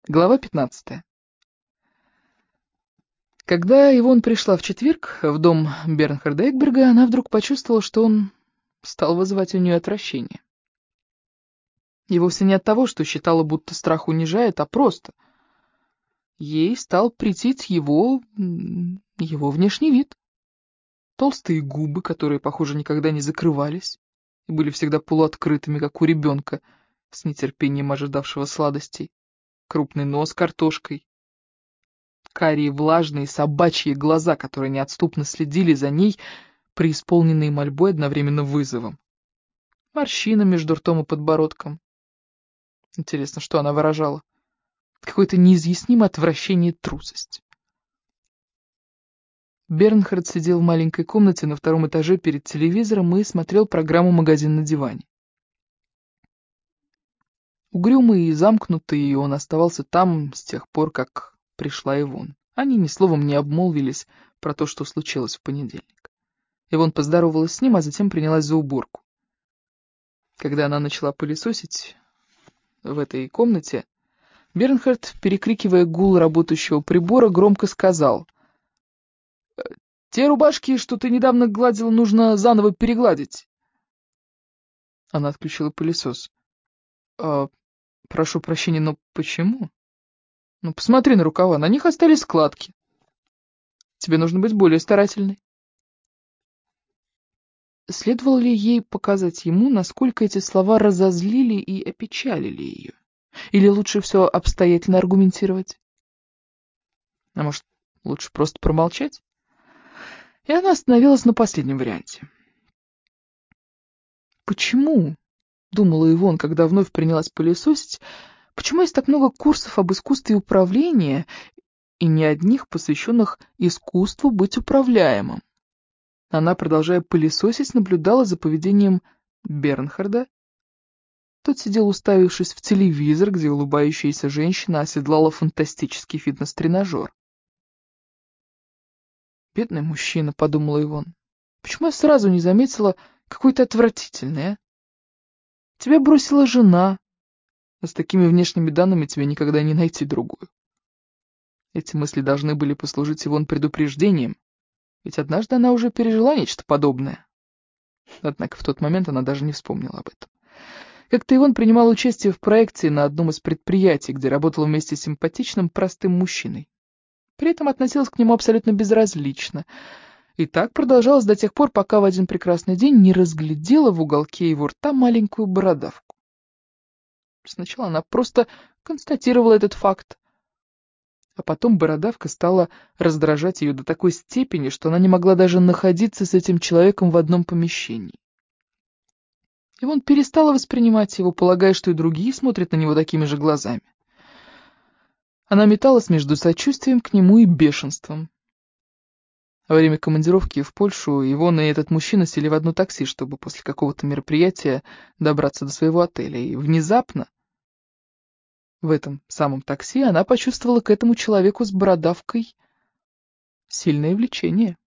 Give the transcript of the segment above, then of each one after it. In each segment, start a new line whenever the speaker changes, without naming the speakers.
Глава 15. Когда Ивонн пришла в четверг в дом Бернхарда Экберга, она вдруг почувствовала, что он стал вызывать у нее отвращение. И вовсе не от того, что считала, будто страх унижает, а просто ей стал претить его внешний вид. Толстые губы, которые, похоже, никогда не закрывались и были всегда полуоткрытыми, как у ребенка, с нетерпением ожидавшего сладостей. Крупный нос картошкой. Карие влажные собачьи глаза, которые неотступно следили за ней, преисполненные мольбой, одновременно вызовом. Морщина между ртом и подбородком. Интересно, что она выражала? Какое-то неизъяснимое отвращение и трусость. Бернхард сидел в маленькой комнате на втором этаже перед телевизором и смотрел программу «Магазин на диване». Угрюмый и замкнутый, он оставался там с тех пор, как пришла Ивонн. Они ни словом не обмолвились про то, что случилось в понедельник. Ивонн поздоровалась с ним, а затем принялась за уборку. Когда она начала пылесосить в этой комнате, Бернхард, перекрикивая гул работающего прибора, громко сказал: «Те рубашки, что ты недавно гладила, нужно заново перегладить». Она отключила пылесос. «Прошу прощения, но почему? Ну, посмотри на рукава, на них остались складки. Тебе нужно быть более старательной». Следовало ли ей показать ему, насколько эти слова разозлили и опечалили ее? Или лучше все обстоятельно аргументировать? А может, лучше просто промолчать? И она остановилась на последнем варианте. «Почему?» — думала Ивонн, когда вновь принялась пылесосить. «Почему есть так много курсов об искусстве управления и ни одних, посвященных искусству быть управляемым?» Она, продолжая пылесосить, наблюдала за поведением Бернхарда. Тот сидел, уставившись в телевизор, где улыбающаяся женщина оседлала фантастический фитнес-тренажер. «Бедный мужчина», — подумала Ивонн. «Почему я сразу не заметила, какой ты отвратительный, а? Тебя бросила жена, а с такими внешними данными тебе никогда не найти другую». Эти мысли должны были послужить Ивонн предупреждением, ведь однажды она уже пережила нечто подобное. Однако в тот момент она даже не вспомнила об этом. Как-то Ивонн принимала участие в проекте на одном из предприятий, где работала вместе с симпатичным, простым мужчиной. При этом относилась к нему абсолютно безразлично. И так продолжалось до тех пор, пока в один прекрасный день не разглядела в уголке его рта маленькую бородавку. Сначала она просто констатировала этот факт, а потом бородавка стала раздражать ее до такой степени, что она не могла даже находиться с этим человеком в одном помещении. Ивонн перестала воспринимать его, полагая, что и другие смотрят на него такими же глазами. Она металась между сочувствием к нему и бешенством. Во время командировки в Польшу Ивонна и этот мужчина сели в одно такси, чтобы после какого-то мероприятия добраться до своего отеля. И внезапно в этом самом такси она почувствовала к этому человеку с бородавкой сильное влечение.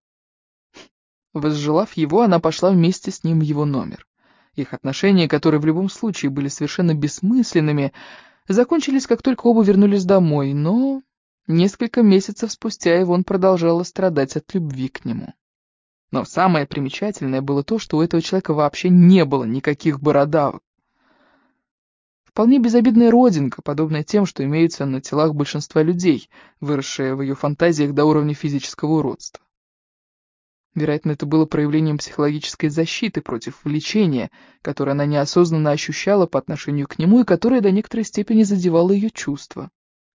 Возжелав его, она пошла вместе с ним в его номер. Их отношения, которые в любом случае были совершенно бессмысленными, закончились, как только оба вернулись домой, но несколько месяцев спустя Ивонн продолжала страдать от любви к нему. Но самое примечательное было то, что у этого человека вообще не было никаких бородавок. Вполне безобидная родинка, подобная тем, что имеются на телах большинства людей, выросшая в ее фантазиях до уровня физического уродства. Вероятно, это было проявлением психологической защиты против влечения, которое она неосознанно ощущала по отношению к нему и которое до некоторой степени задевало ее чувства.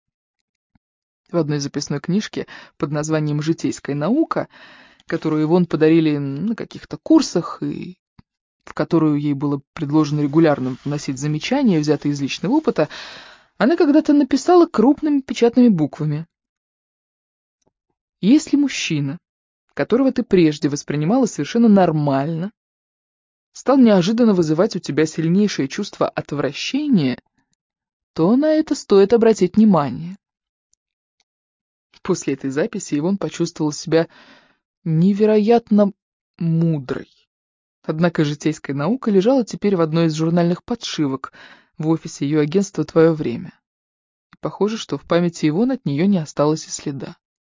В одной записной книжке под названием «Житейская наука», которую Ивонн подарили на каких-то курсах, и в которую ей было предложено регулярно вносить замечания, взятые из личного опыта, она когда-то написала крупными печатными буквами: «Если мужчина, которого ты прежде воспринимала совершенно нормально, стал неожиданно вызывать у тебя сильнейшее чувство отвращения, то на это стоит обратить внимание». После этой записи Ивонн почувствовала себя невероятно мудрой. Однако житейская наука лежала теперь в одной из журнальных подшивок в офисе ее агентства «Твое время». Похоже, что в памяти Ивон от нее не осталось и следа.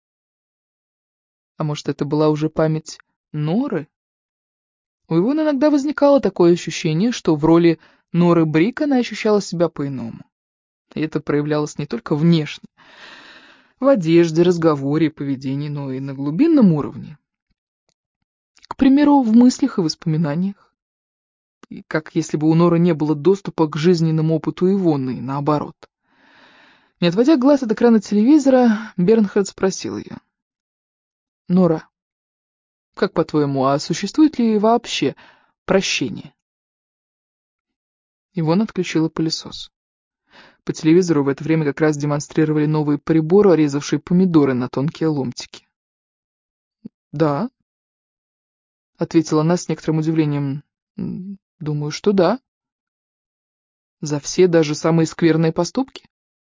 А может, это была уже память Норы? У Ивон иногда возникало такое ощущение, что в роли Норы Брик она ощущала себя по-иному. И это проявлялось не только внешне, в одежде, разговоре и поведении, но и на глубинном уровне. К примеру, в мыслях и воспоминаниях. И как если бы у Норы не было доступа к жизненному опыту Ивонны, и наоборот. Не отводя глаз от экрана телевизора, Бернхард спросил ее. «Нора, как по-твоему, а существует ли вообще прощение?» Ивон отключила пылесос. По телевизору в это время как раз демонстрировали новые приборы, резавшие помидоры на тонкие ломтики. «Да», — ответила она с некоторым удивлением. «Думаю, что да. За все, даже самые скверные поступки?»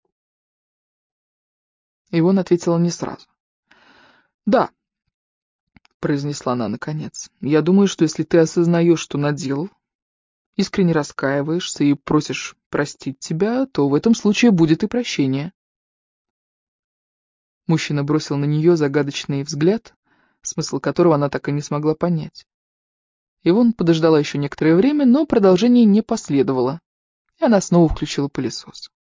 Ивон ответила не сразу. «Да», — произнесла она наконец. «Я думаю, что если ты осознаешь, что наделал, искренне раскаиваешься и просишь простить тебя, то в этом случае будет и прощение». Мужчина бросил на нее загадочный взгляд, смысл которого она так и не смогла понять. Ивон подождала еще некоторое время, но продолжение не последовало, и она снова включила пылесос.